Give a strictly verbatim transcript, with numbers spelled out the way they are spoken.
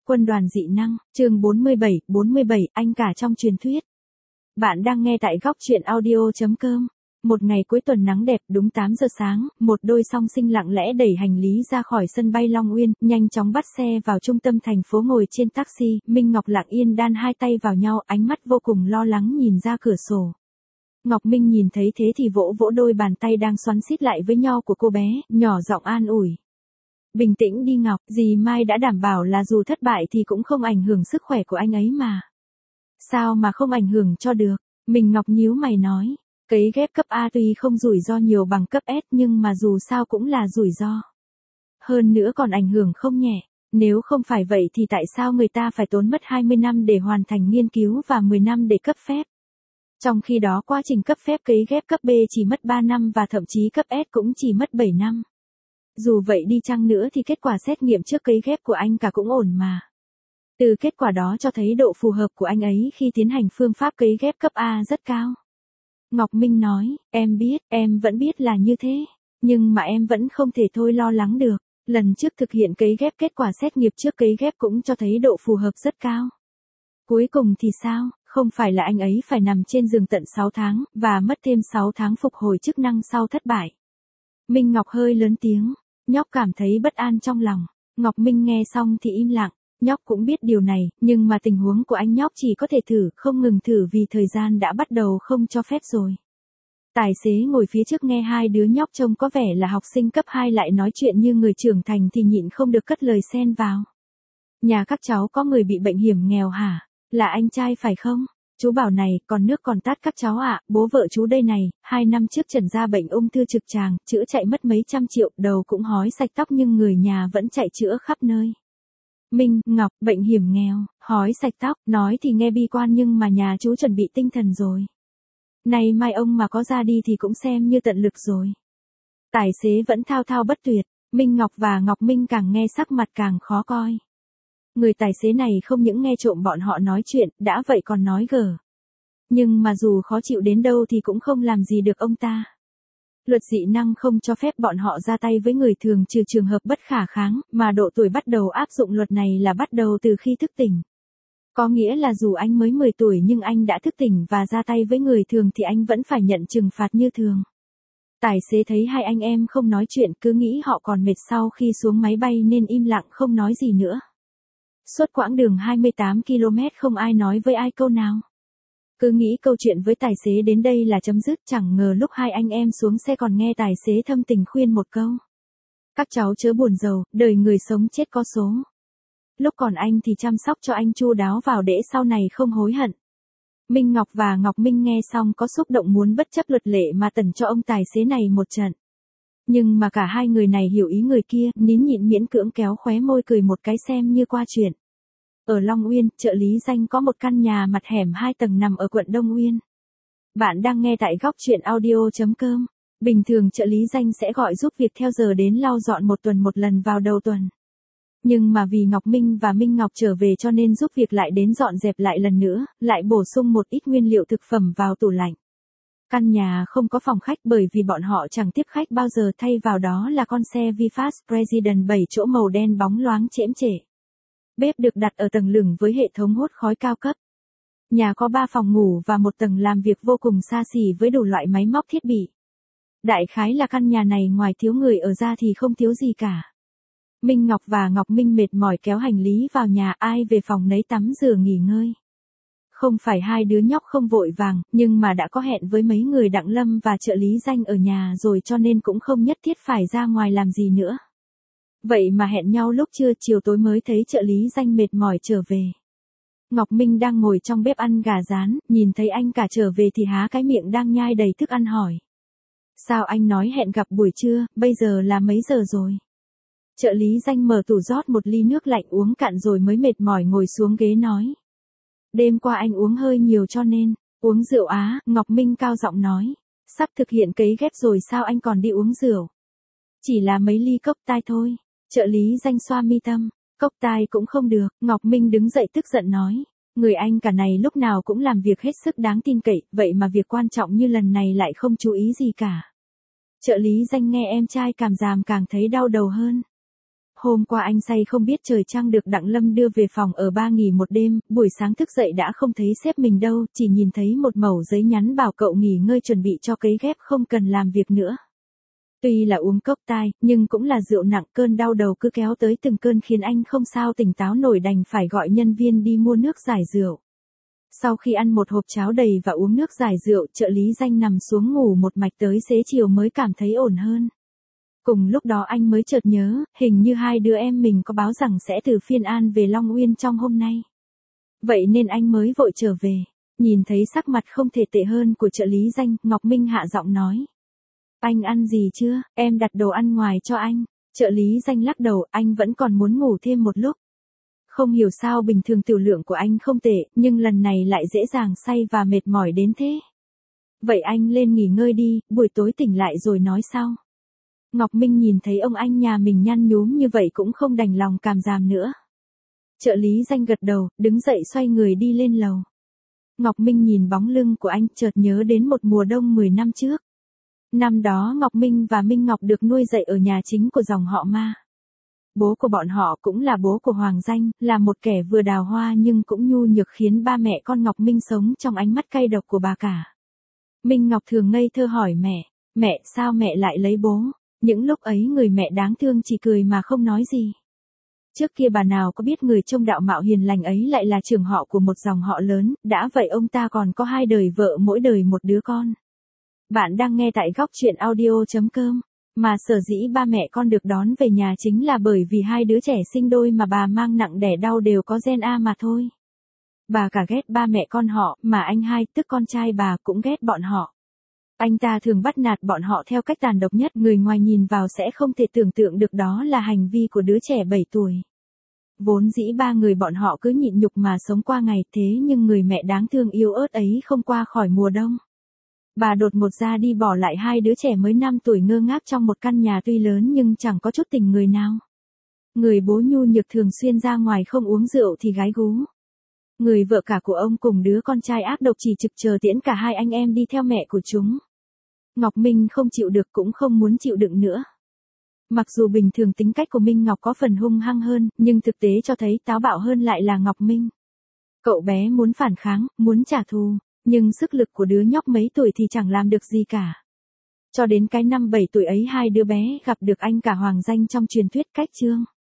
Quân đoàn dị năng, chương bốn mươi bảy, bốn mươi bảy, anh cả trong truyền thuyết. Bạn đang nghe tại góc truyện audio chấm com. Một ngày cuối tuần nắng đẹp, đúng tám giờ sáng, một đôi song sinh lặng lẽ đẩy hành lý ra khỏi sân bay Long Uyên, nhanh chóng bắt xe vào trung tâm thành phố ngồi trên taxi. Minh Ngọc lặng yên đan hai tay vào nhau, ánh mắt vô cùng lo lắng nhìn ra cửa sổ. Ngọc Minh nhìn thấy thế thì vỗ vỗ đôi bàn tay đang xoắn xít lại với nhau của cô bé, nhỏ giọng an ủi. Bình tĩnh đi Ngọc, dì Mai đã đảm bảo là dù thất bại thì cũng không ảnh hưởng sức khỏe của anh ấy mà. Sao mà không ảnh hưởng cho được? Mình Ngọc nhíu mày nói, cấy ghép cấp A tuy không rủi ro nhiều bằng cấp S nhưng mà dù sao cũng là rủi ro. Hơn nữa còn ảnh hưởng không nhẹ, nếu không phải vậy thì tại sao người ta phải tốn mất hai mươi năm để hoàn thành nghiên cứu và mười năm để cấp phép? Trong khi đó quá trình cấp phép cấy ghép cấp B chỉ mất ba năm và thậm chí cấp S cũng chỉ mất bảy năm. Dù vậy đi chăng nữa thì kết quả xét nghiệm trước cấy ghép của anh cả cũng ổn mà. Từ kết quả đó cho thấy độ phù hợp của anh ấy khi tiến hành phương pháp cấy ghép cấp A rất cao. Ngọc Minh nói, em biết, em vẫn biết là như thế, nhưng mà em vẫn không thể thôi lo lắng được. Lần trước thực hiện cấy ghép kết quả xét nghiệm trước cấy ghép cũng cho thấy độ phù hợp rất cao. Cuối cùng thì sao, không phải là anh ấy phải nằm trên giường tận sáu tháng, và mất thêm sáu tháng phục hồi chức năng sau thất bại. Minh Ngọc hơi lớn tiếng. Nhóc cảm thấy bất an trong lòng. Ngọc Minh nghe xong thì im lặng. Nhóc cũng biết điều này, nhưng mà tình huống của anh nhóc chỉ có thể thử, không ngừng thử vì thời gian đã bắt đầu không cho phép rồi. Tài xế ngồi phía trước nghe hai đứa nhóc trông có vẻ là học sinh cấp hai lại nói chuyện như người trưởng thành thì nhịn không được cất lời xen vào. Nhà các cháu có người bị bệnh hiểm nghèo hả? Là anh trai phải không? Chú bảo này, còn nước còn tát các cháu ạ, à, bố vợ chú đây này, hai năm trước trần ra bệnh ung thư trực tràng, chữa chạy mất mấy trăm triệu, đầu cũng hói sạch tóc nhưng người nhà vẫn chạy chữa khắp nơi. Minh, Ngọc, bệnh hiểm nghèo, hói sạch tóc, nói thì nghe bi quan nhưng mà nhà chú chuẩn bị tinh thần rồi. Này mai ông mà có ra đi thì cũng xem như tận lực rồi. Tài xế vẫn thao thao bất tuyệt, Minh Ngọc và Ngọc Minh càng nghe sắc mặt càng khó coi. Người tài xế này không những nghe trộm bọn họ nói chuyện, đã vậy còn nói gở. Nhưng mà dù khó chịu đến đâu thì cũng không làm gì được ông ta. Luật dị năng không cho phép bọn họ ra tay với người thường trừ trường hợp bất khả kháng, mà độ tuổi bắt đầu áp dụng luật này là bắt đầu từ khi thức tỉnh. Có nghĩa là dù anh mới mười tuổi nhưng anh đã thức tỉnh và ra tay với người thường thì anh vẫn phải nhận trừng phạt như thường. Tài xế thấy hai anh em không nói chuyện cứ nghĩ họ còn mệt sau khi xuống máy bay nên im lặng không nói gì nữa. Suốt quãng đường hai mươi tám ki lô mét không ai nói với ai câu nào. Cứ nghĩ câu chuyện với tài xế đến đây là chấm dứt, chẳng ngờ lúc hai anh em xuống xe còn nghe tài xế thâm tình khuyên một câu. Các cháu chớ buồn rầu, đời người sống chết có số. Lúc còn anh thì chăm sóc cho anh chu đáo vào để sau này không hối hận. Minh Ngọc và Ngọc Minh nghe xong có xúc động muốn bất chấp luật lệ mà tẩn cho ông tài xế này một trận. Nhưng mà cả hai người này hiểu ý người kia, nín nhịn miễn cưỡng kéo khóe môi cười một cái xem như qua chuyện. Ở Long Uyên, chợ Lý Danh có một căn nhà mặt hẻm hai tầng nằm ở quận Đông Uyên. Bạn đang nghe tại góc truyện audio chấm com. Bình thường chợ Lý Danh sẽ gọi giúp việc theo giờ đến lau dọn một tuần một lần vào đầu tuần. Nhưng mà vì Ngọc Minh và Minh Ngọc trở về cho nên giúp việc lại đến dọn dẹp lại lần nữa, lại bổ sung một ít nguyên liệu thực phẩm vào tủ lạnh. Căn nhà không có phòng khách bởi vì bọn họ chẳng tiếp khách bao giờ, thay vào đó là con xe VinFast President bảy chỗ màu đen bóng loáng chễm chệ. Bếp được đặt ở tầng lửng với hệ thống hút khói cao cấp. Nhà có ba phòng ngủ và một tầng làm việc vô cùng xa xỉ với đủ loại máy móc thiết bị. Đại khái là căn nhà này ngoài thiếu người ở ra thì không thiếu gì cả. Minh Ngọc và Ngọc Minh mệt mỏi kéo hành lý vào nhà, ai về phòng nấy tắm rửa nghỉ ngơi. Không phải hai đứa nhóc không vội vàng, nhưng mà đã có hẹn với mấy người Đặng Lâm và trợ lý Danh ở nhà rồi cho nên cũng không nhất thiết phải ra ngoài làm gì nữa. Vậy mà hẹn nhau lúc trưa chiều tối mới thấy trợ lý Danh mệt mỏi trở về. Ngọc Minh đang ngồi trong bếp ăn gà rán, nhìn thấy anh cả trở về thì há cái miệng đang nhai đầy thức ăn hỏi. Sao anh nói hẹn gặp buổi trưa, bây giờ là mấy giờ rồi? Trợ lý Danh mở tủ rót một ly nước lạnh uống cạn rồi mới mệt mỏi ngồi xuống ghế nói. Đêm qua anh uống hơi nhiều cho nên, uống rượu á, Ngọc Minh cao giọng nói. Sắp thực hiện cấy ghép rồi sao anh còn đi uống rượu? Chỉ là mấy ly cốc tai thôi. Trợ lý Danh xoa mi tâm. Cốc tai cũng không được, Ngọc Minh đứng dậy tức giận nói. Người anh cả này lúc nào cũng làm việc hết sức đáng tin cậy, vậy mà việc quan trọng như lần này lại không chú ý gì cả. Trợ lý Danh nghe em trai cảm giảm càng thấy đau đầu hơn. Hôm qua anh say không biết trời trăng được Đặng Lâm đưa về phòng ở ba nghỉ một đêm, buổi sáng thức dậy đã không thấy sếp mình đâu, chỉ nhìn thấy một mẩu giấy nhắn bảo cậu nghỉ ngơi chuẩn bị cho cấy ghép không cần làm việc nữa. Tuy là uống cốc tai, nhưng cũng là rượu nặng, cơn đau đầu cứ kéo tới từng cơn khiến anh không sao tỉnh táo nổi, đành phải gọi nhân viên đi mua nước giải rượu. Sau khi ăn một hộp cháo đầy và uống nước giải rượu, trợ lý Danh nằm xuống ngủ một mạch tới xế chiều mới cảm thấy ổn hơn. Cùng lúc đó anh mới chợt nhớ, hình như hai đứa em mình có báo rằng sẽ từ Phiên An về Long Uyên trong hôm nay. Vậy nên anh mới vội trở về. Nhìn thấy sắc mặt không thể tệ hơn của trợ lý Danh, Ngọc Minh hạ giọng nói. Anh ăn gì chưa, em đặt đồ ăn ngoài cho anh. Trợ lý Danh lắc đầu, anh vẫn còn muốn ngủ thêm một lúc. Không hiểu sao bình thường tiểu lượng của anh không tệ, nhưng lần này lại dễ dàng say và mệt mỏi đến thế. Vậy anh lên nghỉ ngơi đi, buổi tối tỉnh lại rồi nói sau. Ngọc Minh nhìn thấy ông anh nhà mình nhăn nhúm như vậy cũng không đành lòng càm ràm nữa. Trợ lý Danh gật đầu, đứng dậy xoay người đi lên lầu. Ngọc Minh nhìn bóng lưng của anh, chợt nhớ đến một mùa đông mười năm trước. Năm đó Ngọc Minh và Minh Ngọc được nuôi dạy ở nhà chính của dòng họ Ma. Bố của bọn họ cũng là bố của Hoàng Danh, là một kẻ vừa đào hoa nhưng cũng nhu nhược, khiến ba mẹ con Ngọc Minh sống trong ánh mắt cay độc của bà cả. Minh Ngọc thường ngây thơ hỏi mẹ, mẹ sao mẹ lại lấy bố? Những lúc ấy người mẹ đáng thương chỉ cười mà không nói gì. Trước kia bà nào có biết người trông đạo mạo hiền lành ấy lại là trưởng họ của một dòng họ lớn, đã vậy ông ta còn có hai đời vợ, mỗi đời một đứa con. Bạn đang nghe tại góc truyện audio chấm com. Mà sở dĩ ba mẹ con được đón về nhà chính là bởi vì hai đứa trẻ sinh đôi mà bà mang nặng đẻ đau đều có gen A mà thôi. Bà cả ghét ba mẹ con họ, mà anh hai, tức con trai bà, cũng ghét bọn họ. Anh ta thường bắt nạt bọn họ theo cách tàn độc nhất, người ngoài nhìn vào sẽ không thể tưởng tượng được đó là hành vi của đứa trẻ bảy tuổi. Vốn dĩ ba người bọn họ cứ nhịn nhục mà sống qua ngày, thế nhưng người mẹ đáng thương yếu ớt ấy không qua khỏi mùa đông. Bà đột ngột ra đi bỏ lại hai đứa trẻ mới năm tuổi ngơ ngác trong một căn nhà tuy lớn nhưng chẳng có chút tình người nào. Người bố nhu nhược thường xuyên ra ngoài không uống rượu thì gái gú. Người vợ cả của ông cùng đứa con trai ác độc chỉ trực chờ tiễn cả hai anh em đi theo mẹ của chúng. Ngọc Minh không chịu được cũng không muốn chịu đựng nữa. Mặc dù bình thường tính cách của Minh Ngọc có phần hung hăng hơn, nhưng thực tế cho thấy táo bạo hơn lại là Ngọc Minh. Cậu bé muốn phản kháng, muốn trả thù, nhưng sức lực của đứa nhóc mấy tuổi thì chẳng làm được gì cả. Cho đến cái năm bảy tuổi ấy hai đứa bé gặp được anh cả Hoàng Danh trong truyền thuyết cách chương.